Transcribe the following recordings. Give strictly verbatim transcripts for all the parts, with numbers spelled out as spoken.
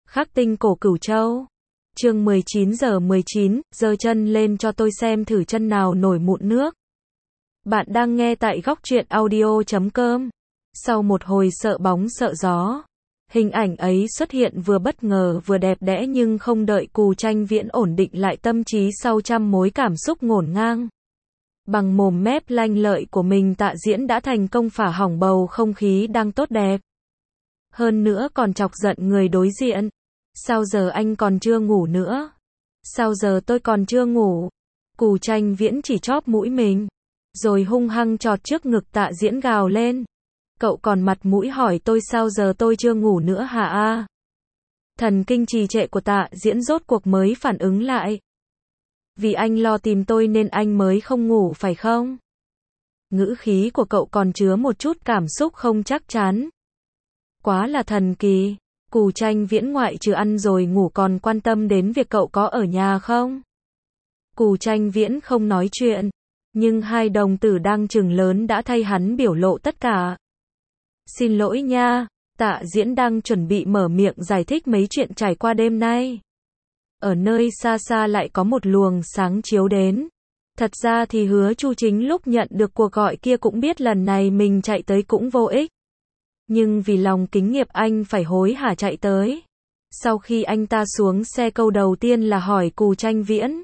Khắc tinh cổ cửu châu. Chương mười chín giờ mười chín, giơ chân lên cho tôi xem thử chân nào nổi mụn nước. Bạn đang nghe tại góc truyện audio chấm com. Sau một hồi sợ bóng sợ gió, hình ảnh ấy xuất hiện vừa bất ngờ vừa đẹp đẽ, nhưng không đợi Cù Tranh Viễn ổn định lại tâm trí sau trăm mối cảm xúc ngổn ngang. Bằng mồm mép lanh lợi của mình, Tạ Diễn đã thành công phả hỏng bầu không khí đang tốt đẹp. Hơn nữa còn chọc giận người đối diện. Sao giờ anh còn chưa ngủ nữa? Sao giờ tôi còn chưa ngủ? Cù Tranh Viễn chỉ chóp mũi mình, rồi hung hăng chọt trước ngực Tạ Diễn gào lên. Cậu còn mặt mũi hỏi tôi sao giờ tôi chưa ngủ nữa hả a? Thần kinh trì trệ của Tạ Diễn rốt cuộc mới phản ứng lại. Vì anh lo tìm tôi nên anh mới không ngủ phải không? Ngữ khí của cậu còn chứa một chút cảm xúc không chắc chắn. Quá là thần kỳ. Cù Tranh Viễn ngoại trừ ăn rồi ngủ còn quan tâm đến việc cậu có ở nhà không? Cù Tranh Viễn không nói chuyện, nhưng hai đồng tử đang trừng lớn đã thay hắn biểu lộ tất cả. Xin lỗi nha, Tạ Diễn đang chuẩn bị mở miệng giải thích mấy chuyện trải qua đêm nay. Ở nơi xa xa lại có một luồng sáng chiếu đến. Thật ra thì Hứa Chu Chính lúc nhận được cuộc gọi kia cũng biết lần này mình chạy tới cũng vô ích. Nhưng vì lòng kính nghiệp anh phải hối hả chạy tới. Sau khi anh ta xuống xe, câu đầu tiên là hỏi Cù Tranh Viễn.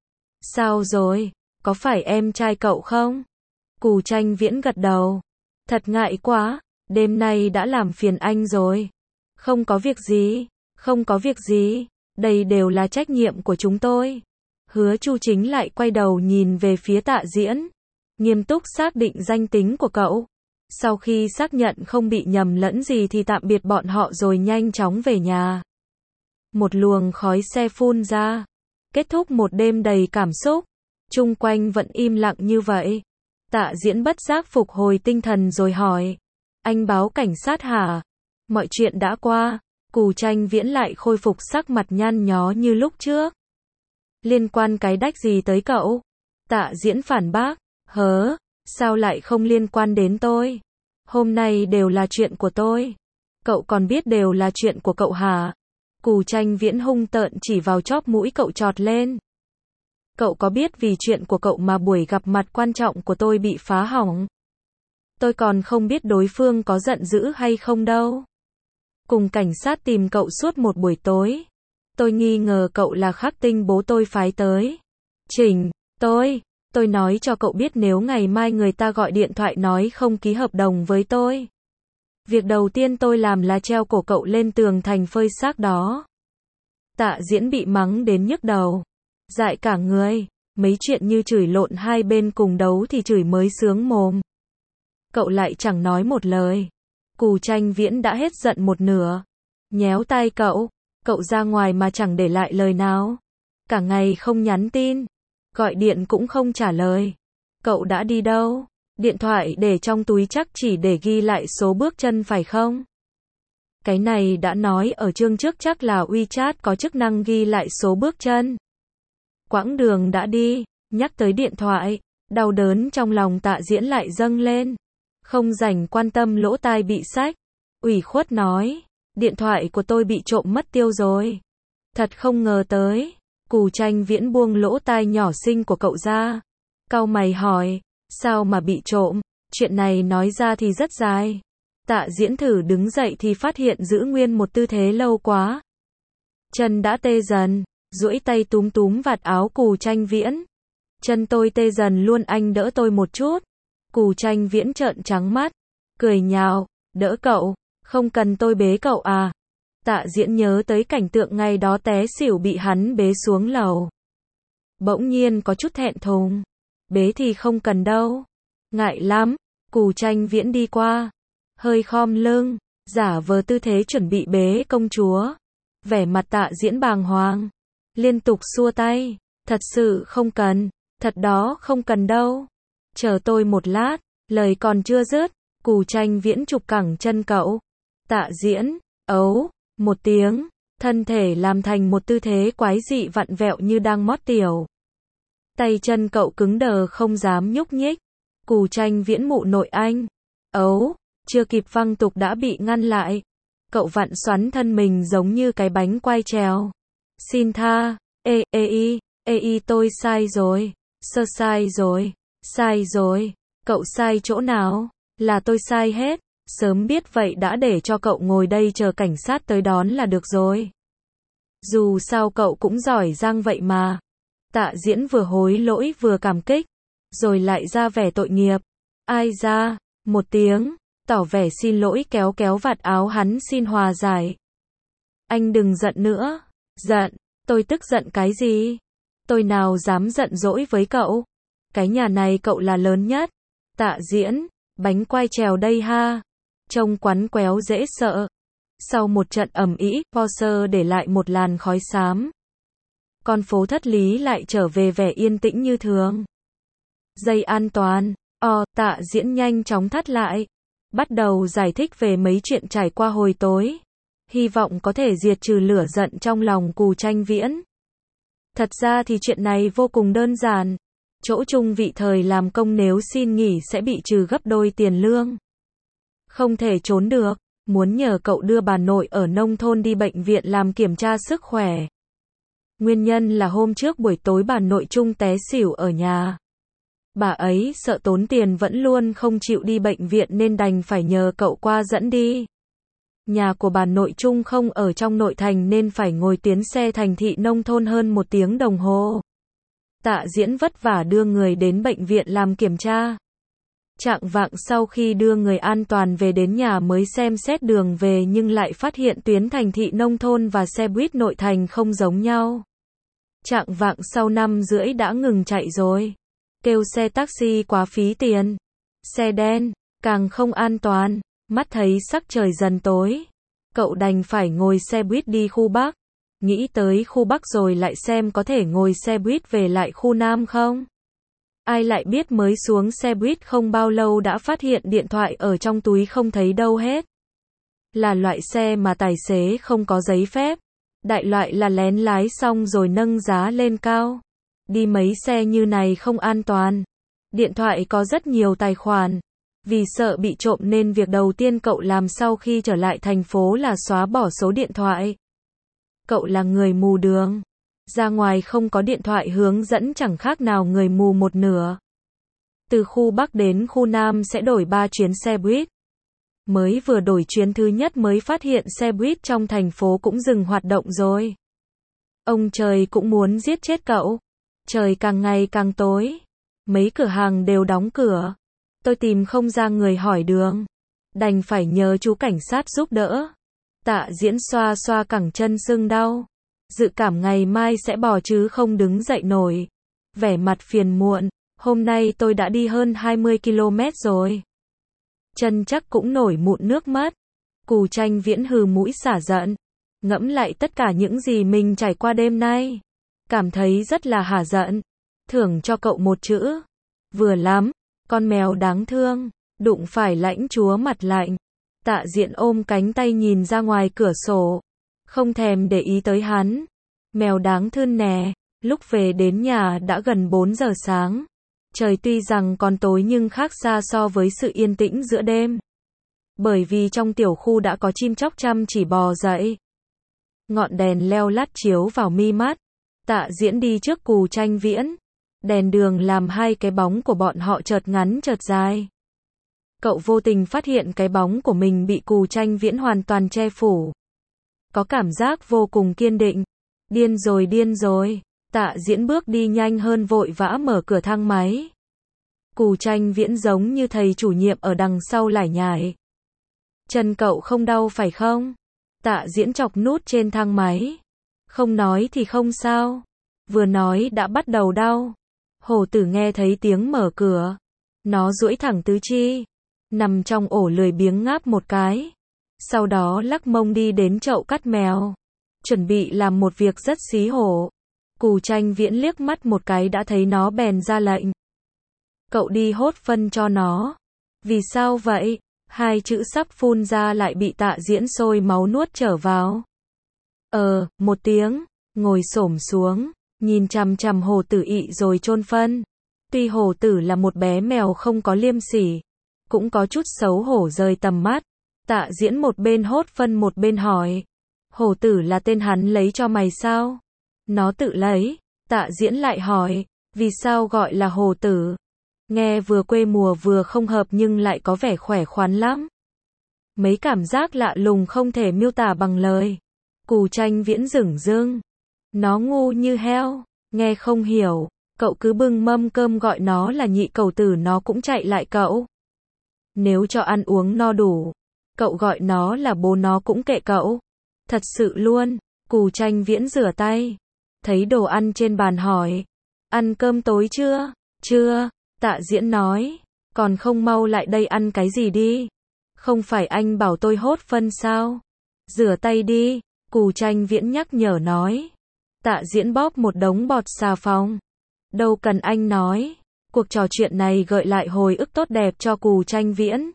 Sao rồi, có phải em trai cậu không? Cù Tranh Viễn gật đầu. Thật ngại quá, đêm nay đã làm phiền anh rồi. Không có việc gì, không có việc gì, đây đều là trách nhiệm của chúng tôi. Hứa Chu Chính lại quay đầu nhìn về phía Tạ Diễn, nghiêm túc xác định danh tính của cậu. Sau khi xác nhận không bị nhầm lẫn gì thì tạm biệt bọn họ rồi nhanh chóng về nhà. Một luồng khói xe phun ra, kết thúc một đêm đầy cảm xúc. Chung quanh vẫn im lặng như vậy. Tạ Diễn bất giác phục hồi tinh thần rồi hỏi. Anh báo cảnh sát hả? Mọi chuyện đã qua. Cù Tranh Viễn lại khôi phục sắc mặt nhăn nhó như lúc trước. Liên quan cái đách gì tới cậu? Tạ Diễn phản bác. Hớ? Sao lại không liên quan đến tôi? Hôm nay đều là chuyện của tôi. Cậu còn biết đều là chuyện của cậu hả? Cù Tranh Viễn hung tợn chỉ vào chóp mũi cậu chọt lên. Cậu có biết vì chuyện của cậu mà buổi gặp mặt quan trọng của tôi bị phá hỏng? Tôi còn không biết đối phương có giận dữ hay không đâu. Cùng cảnh sát tìm cậu suốt một buổi tối. Tôi nghi ngờ cậu là Khắc Tinh bố tôi phái tới. Chỉnh, tôi... Tôi nói cho cậu biết nếu ngày mai người ta gọi điện thoại nói không ký hợp đồng với tôi. Việc đầu tiên tôi làm là treo cổ cậu lên tường thành phơi xác đó. Tạ Diễn bị mắng đến nhức đầu. Dại cả người. Mấy chuyện như chửi lộn hai bên cùng đấu thì chửi mới sướng mồm. Cậu lại chẳng nói một lời. Cù Tranh Viễn đã hết giận một nửa. Nhéo tay cậu. Cậu ra ngoài mà chẳng để lại lời nào. Cả ngày không nhắn tin. Gọi điện cũng không trả lời. Cậu đã đi đâu? Điện thoại để trong túi chắc chỉ để ghi lại số bước chân phải không? Cái này đã nói ở chương trước, chắc là WeChat có chức năng ghi lại số bước chân. Quãng đường đã đi, nhắc tới điện thoại, đau đớn trong lòng Tạ Diễn lại dâng lên. Không rảnh quan tâm lỗ tai bị xách. Ủy khuất nói, điện thoại của tôi bị trộm mất tiêu rồi. Thật không ngờ tới. Cù Tranh Viễn buông lỗ tai nhỏ xinh của cậu ra. Cau mày hỏi, sao mà bị trộm? Chuyện này nói ra thì rất dài. Tạ Diễn thử đứng dậy thì phát hiện giữ nguyên một tư thế lâu quá. Chân đã tê dần, duỗi tay túm túm vạt áo Cù Tranh Viễn. Chân tôi tê dần luôn, anh đỡ tôi một chút. Cù Tranh Viễn trợn trắng mắt, cười nhạo, đỡ cậu, không cần tôi bế cậu à? Tạ Diễn nhớ tới cảnh tượng ngày đó té xỉu bị hắn bế xuống lầu. Bỗng nhiên có chút thẹn thùng. Bế thì không cần đâu. Ngại lắm. Cù Tranh Viễn đi qua. Hơi khom lưng. Giả vờ tư thế chuẩn bị bế công chúa. Vẻ mặt Tạ Diễn bàng hoàng. Liên tục xua tay. Thật sự không cần. Thật đó không cần đâu. Chờ tôi một lát. Lời còn chưa dứt. Cù Tranh Viễn chụp cẳng chân cậu. Tạ Diễn. Ấu. Một tiếng, thân thể làm thành một tư thế quái dị vặn vẹo như đang mót tiểu. Tay chân cậu cứng đờ không dám nhúc nhích. Cù Tranh Viễn mụ nội anh. Ấu, chưa kịp văng tục đã bị ngăn lại. Cậu vặn xoắn thân mình giống như cái bánh quay trèo. Xin tha, ê, ê y, ê y tôi sai rồi, sơ sai rồi, sai rồi, cậu sai chỗ nào? Là tôi sai hết, sớm biết vậy đã để cho cậu ngồi đây chờ cảnh sát tới đón là được rồi. Dù sao cậu cũng giỏi giang vậy mà. Tạ Diễn vừa hối lỗi vừa cảm kích, rồi lại ra vẻ tội nghiệp. Ai ra, một tiếng, tỏ vẻ xin lỗi kéo kéo vạt áo hắn xin hòa giải. Anh đừng giận nữa. Giận, tôi tức giận cái gì? Tôi nào dám giận dỗi với cậu. Cái nhà này cậu là lớn nhất. Tạ Diễn, bánh quai trèo đây ha. Trông quắn quéo dễ sợ. Sau một trận ầm ĩ, Porsche để lại một làn khói xám. Con phố Thất Lý lại trở về vẻ yên tĩnh như thường. Dây an toàn, o, Tạ Diễn nhanh chóng thắt lại. Bắt đầu giải thích về mấy chuyện trải qua hồi tối. Hy vọng có thể diệt trừ lửa giận trong lòng Cù Tranh Viễn. Thật ra thì chuyện này vô cùng đơn giản. Chỗ chung vị thời làm công nếu xin nghỉ sẽ bị trừ gấp đôi tiền lương. Không thể trốn được, muốn nhờ cậu đưa bà nội ở nông thôn đi bệnh viện làm kiểm tra sức khỏe. Nguyên nhân là hôm trước buổi tối bà nội Trung té xỉu ở nhà. Bà ấy sợ tốn tiền vẫn luôn không chịu đi bệnh viện nên đành phải nhờ cậu qua dẫn đi. Nhà của bà nội Trung không ở trong nội thành nên phải ngồi tuyến xe thành thị nông thôn hơn một tiếng đồng hồ. Tạ Diễn vất vả đưa người đến bệnh viện làm kiểm tra. Chạng vạng sau khi đưa người an toàn về đến nhà mới xem xét đường về nhưng lại phát hiện tuyến thành thị nông thôn và xe buýt nội thành không giống nhau. Chạng vạng sau năm rưỡi đã ngừng chạy rồi. Kêu xe taxi quá phí tiền. Xe đen, càng không an toàn. Mắt thấy sắc trời dần tối. Cậu đành phải ngồi xe buýt đi khu Bắc. Nghĩ tới khu Bắc rồi lại xem có thể ngồi xe buýt về lại khu Nam không? Ai lại biết mới xuống xe buýt không bao lâu đã phát hiện điện thoại ở trong túi không thấy đâu hết. Là loại xe mà tài xế không có giấy phép. Đại loại là lén lái xong rồi nâng giá lên cao. Đi mấy xe như này không an toàn. Điện thoại có rất nhiều tài khoản. Vì sợ bị trộm nên việc đầu tiên cậu làm sau khi trở lại thành phố là xóa bỏ số điện thoại. Cậu là người mù đường. Ra ngoài không có điện thoại hướng dẫn chẳng khác nào người mù một nửa. Từ khu Bắc đến khu Nam sẽ đổi ba chuyến xe buýt. Mới vừa đổi chuyến thứ nhất mới phát hiện xe buýt trong thành phố cũng dừng hoạt động rồi. Ông trời cũng muốn giết chết cậu. Trời càng ngày càng tối. Mấy cửa hàng đều đóng cửa. Tôi tìm không ra người hỏi đường. Đành phải nhờ chú cảnh sát giúp đỡ. Tạ Diễn xoa xoa cẳng chân sưng đau. Dự cảm ngày mai sẽ bò chứ không đứng dậy nổi. Vẻ mặt phiền muộn. Hôm nay tôi đã đi hơn hai mươi ki lô mét rồi. Chân chắc cũng nổi mụn nước mắt. Cù Tranh Viễn hừ mũi xả giận. Ngẫm lại tất cả những gì mình trải qua đêm nay. Cảm thấy rất là hả giận. Thưởng cho cậu một chữ. Vừa lắm. Con mèo đáng thương. Đụng phải lãnh chúa mặt lạnh. Tạ Diễn ôm cánh tay nhìn ra ngoài cửa sổ. Không thèm để ý tới hắn. Mèo đáng thương nè. Lúc về đến nhà đã gần bốn giờ sáng. Trời tuy rằng còn tối nhưng khác xa so với sự yên tĩnh giữa đêm. Bởi vì trong tiểu khu đã có chim chóc chăm chỉ bò dậy. Ngọn đèn leo lắt chiếu vào mi mắt. Tạ Diễn đi trước Cù Tranh Viễn. Đèn đường làm hai cái bóng của bọn họ chợt ngắn chợt dài. Cậu vô tình phát hiện cái bóng của mình bị Cù Tranh Viễn hoàn toàn che phủ. Có cảm giác vô cùng kiên định. Điên rồi điên rồi. Tạ Diễn bước đi nhanh hơn vội vã mở cửa thang máy. Cù Tranh Viễn giống như thầy chủ nhiệm ở đằng sau lải nhải. Chân cậu không đau phải không? Tạ Diễn chọc nút trên thang máy. Không nói thì không sao. Vừa nói đã bắt đầu đau. Hổ tử nghe thấy tiếng mở cửa. Nó duỗi thẳng tứ chi. Nằm trong ổ lười biếng ngáp một cái. Sau đó lắc mông đi đến chậu cắt mèo. Chuẩn bị làm một việc rất xí hổ. Cù Tranh Viễn liếc mắt một cái đã thấy nó bèn ra lệnh. Cậu đi hốt phân cho nó. Vì sao vậy? Hai chữ sắp phun ra lại bị Tạ Diễn sôi máu nuốt trở vào. Ờ, một tiếng, ngồi xổm xuống, nhìn chằm chằm hổ tử ị rồi chôn phân. Tuy hổ tử là một bé mèo không có liêm sỉ, cũng có chút xấu hổ rời tầm mắt. Tạ Diễn một bên hốt phân một bên hỏi. Hổ tử là tên hắn lấy cho mày sao? Nó tự lấy. Tạ Diễn lại hỏi, vì sao gọi là hổ tử? Nghe vừa quê mùa vừa không hợp nhưng lại có vẻ khỏe khoắn lắm. Mấy cảm giác lạ lùng không thể miêu tả bằng lời. Cù Tranh Viễn dửng dưng. Nó ngu như heo, nghe không hiểu. Cậu cứ bưng mâm cơm gọi nó là nhị cẩu tử nó cũng chạy lại cậu. Nếu cho ăn uống no đủ, cậu gọi nó là bố nó cũng kệ cậu. Thật sự luôn. Cù Tranh Viễn rửa tay. Thấy đồ ăn trên bàn hỏi. Ăn cơm tối chưa? Chưa. Tạ Diễn nói. Còn không mau lại đây ăn cái gì đi. Không phải anh bảo tôi hốt phân sao? Rửa tay đi. Cù Tranh Viễn nhắc nhở nói. Tạ Diễn bóp một đống bọt xà phòng. Đâu cần anh nói. Cuộc trò chuyện này gợi lại hồi ức tốt đẹp cho Cù Tranh Viễn.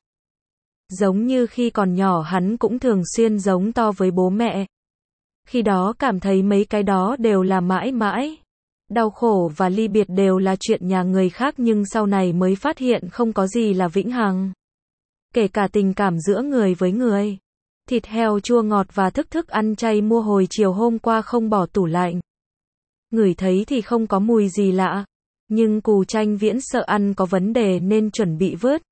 Giống như khi còn nhỏ hắn cũng thường xuyên giống to với bố mẹ. Khi đó cảm thấy mấy cái đó đều là mãi mãi. Đau khổ và ly biệt đều là chuyện nhà người khác nhưng sau này mới phát hiện không có gì là vĩnh hằng. Kể cả tình cảm giữa người với người. Thịt heo chua ngọt và thức thức ăn chay mua hồi chiều hôm qua không bỏ tủ lạnh. Ngửi thấy thì không có mùi gì lạ. Nhưng Cù Tranh Viễn sợ ăn có vấn đề nên chuẩn bị vứt.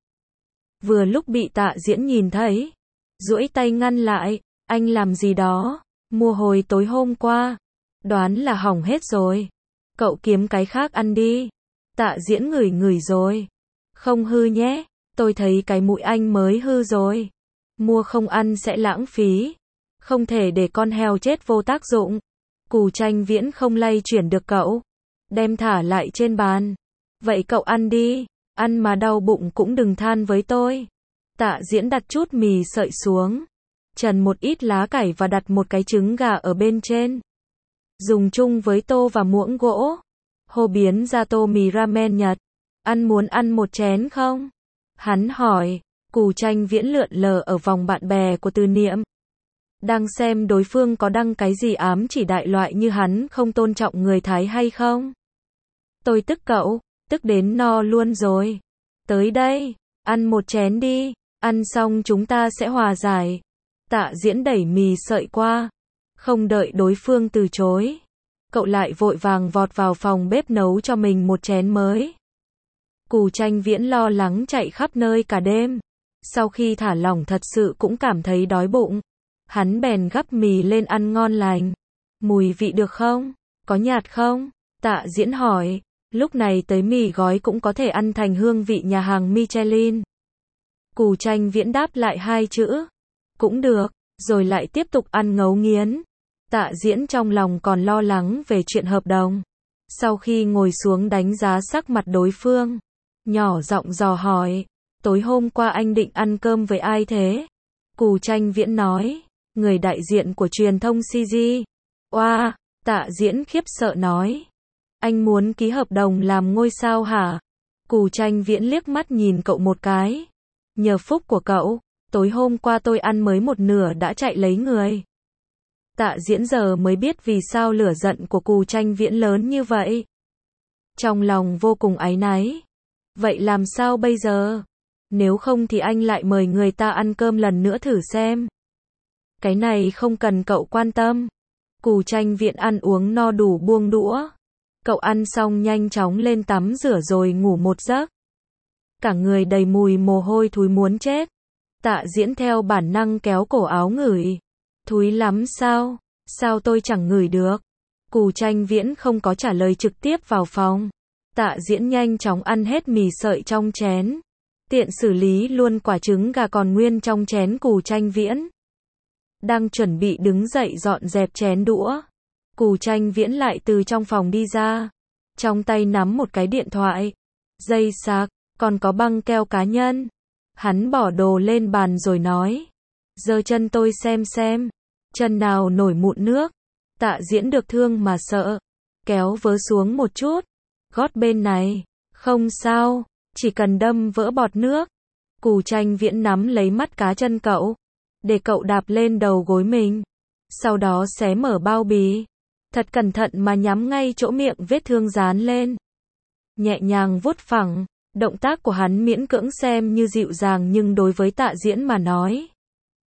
Vừa lúc bị Tạ Diễn nhìn thấy. Duỗi tay ngăn lại. Anh làm gì đó? Mua hồi tối hôm qua. Đoán là hỏng hết rồi. Cậu kiếm cái khác ăn đi. Tạ Diễn ngửi ngửi rồi. Không hư nhé. Tôi thấy cái mũi anh mới hư rồi. Mua không ăn sẽ lãng phí. Không thể để con heo chết vô tác dụng. Cù Tranh Viễn không lay chuyển được cậu. Đem thả lại trên bàn. Vậy cậu ăn đi. Ăn mà đau bụng cũng đừng than với tôi. Tạ Diễn đặt chút mì sợi xuống. Trần một ít lá cải và đặt một cái trứng gà ở bên trên. Dùng chung với tô và muỗng gỗ. Hô biến ra tô mì ramen Nhật. Ăn muốn ăn một chén không? Hắn hỏi. Cù Tranh Viễn lượn lờ ở vòng bạn bè của Từ Niệm. Đang xem đối phương có đăng cái gì ám chỉ đại loại như hắn không tôn trọng người Thái hay không. Tôi tức cậu, tức đến no luôn rồi. Tới đây, ăn một chén đi, ăn xong chúng ta sẽ hòa giải. Tạ Diễn đẩy mì sợi qua. Không đợi đối phương từ chối. Cậu lại vội vàng vọt vào phòng bếp nấu cho mình một chén mới. Cù Tranh Viễn lo lắng chạy khắp nơi cả đêm. Sau khi thả lỏng thật sự cũng cảm thấy đói bụng. Hắn bèn gắp mì lên ăn ngon lành. Mùi vị được không? Có nhạt không? Tạ Diễn hỏi. Lúc này tới mì gói cũng có thể ăn thành hương vị nhà hàng Michelin. Cù Tranh Viễn đáp lại hai chữ. Cũng được, rồi lại tiếp tục ăn ngấu nghiến. Tạ Diễn trong lòng còn lo lắng về chuyện hợp đồng. Sau khi ngồi xuống đánh giá sắc mặt đối phương, nhỏ giọng dò hỏi. Tối hôm qua anh định ăn cơm với ai thế? Cù Tranh Viễn nói. Người đại diện của truyền thông xê giê. Oa, Tạ Diễn khiếp sợ nói. Anh muốn ký hợp đồng làm ngôi sao hả? Cù Tranh Viễn liếc mắt nhìn cậu một cái. Nhờ phúc của cậu, tối hôm qua tôi ăn mới một nửa đã chạy lấy người. Tạ Diễn giờ mới biết vì sao lửa giận của Cù Tranh Viễn lớn như vậy. Trong lòng vô cùng áy náy. Vậy làm sao bây giờ? Nếu không thì anh lại mời người ta ăn cơm lần nữa thử xem. Cái này không cần cậu quan tâm. Cù Tranh Viễn ăn uống no đủ buông đũa. Cậu ăn xong nhanh chóng lên tắm rửa rồi ngủ một giấc. Cả người đầy mùi mồ hôi thúi muốn chết. Tạ Diễn theo bản năng kéo cổ áo ngửi. Thúi lắm sao? Sao tôi chẳng ngửi được? Cù Tranh Viễn không có trả lời trực tiếp vào phòng. Tạ Diễn nhanh chóng ăn hết mì sợi trong chén. Tiện xử lý luôn quả trứng gà còn nguyên trong chén Cù Tranh Viễn. Đang chuẩn bị đứng dậy dọn dẹp chén đũa. Cù Tranh Viễn lại từ trong phòng đi ra. Trong tay nắm một cái điện thoại. Dây sạc, còn có băng keo cá nhân. Hắn bỏ đồ lên bàn rồi nói. Giơ chân tôi xem xem. Chân nào nổi mụn nước. Tạ Diễn được thương mà sợ. Kéo vớ xuống một chút. Gót bên này. Không sao. Chỉ cần đâm vỡ bọt nước. Cù Tranh Viễn nắm lấy mắt cá chân cậu. Để cậu đạp lên đầu gối mình. Sau đó xé mở bao bì. Thật cẩn thận mà nhắm ngay chỗ miệng vết thương dán lên. Nhẹ nhàng vuốt phẳng. Động tác của hắn miễn cưỡng xem như dịu dàng nhưng đối với Tạ Diễn mà nói.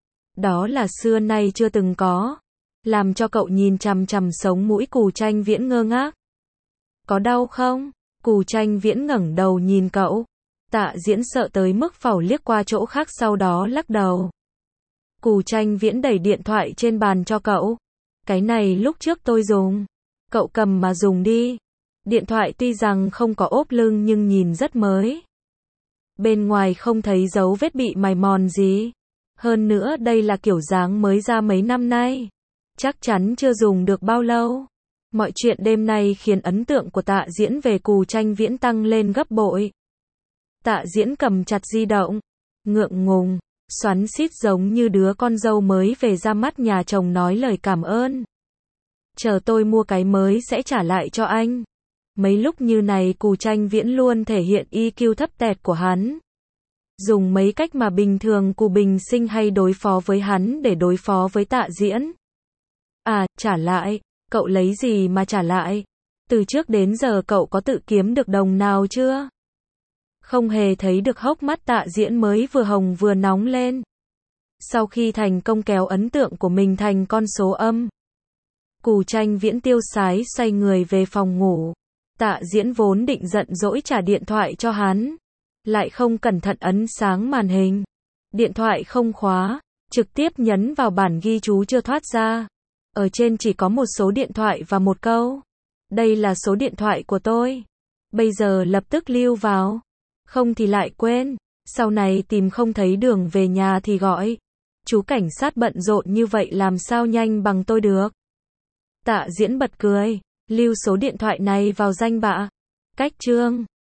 Đó là xưa nay chưa từng có. Làm cho cậu nhìn chằm chằm sống mũi Cù Tranh Viễn ngơ ngác. Có đau không? Cù Tranh Viễn ngẩng đầu nhìn cậu. Tạ Diễn sợ tới mức phẩu liếc qua chỗ khác sau đó lắc đầu. Cù Tranh Viễn đẩy điện thoại trên bàn cho cậu. Cái này lúc trước tôi dùng. Cậu cầm mà dùng đi. Điện thoại tuy rằng không có ốp lưng nhưng nhìn rất mới. Bên ngoài không thấy dấu vết bị mài mòn gì. Hơn nữa đây là kiểu dáng mới ra mấy năm nay. Chắc chắn chưa dùng được bao lâu. Mọi chuyện đêm nay khiến ấn tượng của Tạ Diễn về Cù Tranh Viễn tăng lên gấp bội. Tạ Diễn cầm chặt di động. Ngượng ngùng, xoắn xít giống như đứa con dâu mới về ra mắt nhà chồng nói lời cảm ơn. Chờ tôi mua cái mới sẽ trả lại cho anh. Mấy lúc như này Cù Tranh Viễn luôn thể hiện i kiu thấp tẹt của hắn. Dùng mấy cách mà bình thường Cù Bình Sinh hay đối phó với hắn để đối phó với Tạ Diễn. À, trả lại, cậu lấy gì mà trả lại? Từ trước đến giờ cậu có tự kiếm được đồng nào chưa? Không hề thấy được hốc mắt Tạ Diễn mới vừa hồng vừa nóng lên. Sau khi thành công kéo ấn tượng của mình thành con số âm. Cù Tranh Viễn tiêu sái xoay người về phòng ngủ. Tạ Diễn vốn định giận dỗi trả điện thoại cho hắn. Lại không cẩn thận ấn sáng màn hình. Điện thoại không khóa. Trực tiếp nhấn vào bản ghi chú chưa thoát ra. Ở trên chỉ có một số điện thoại và một câu. Đây là số điện thoại của tôi. Bây giờ lập tức lưu vào. Không thì lại quên. Sau này tìm không thấy đường về nhà thì gọi. Chú cảnh sát bận rộn như vậy làm sao nhanh bằng tôi được. Tạ Diễn bật cười. Lưu số điện thoại này vào danh bạ. Cách chương.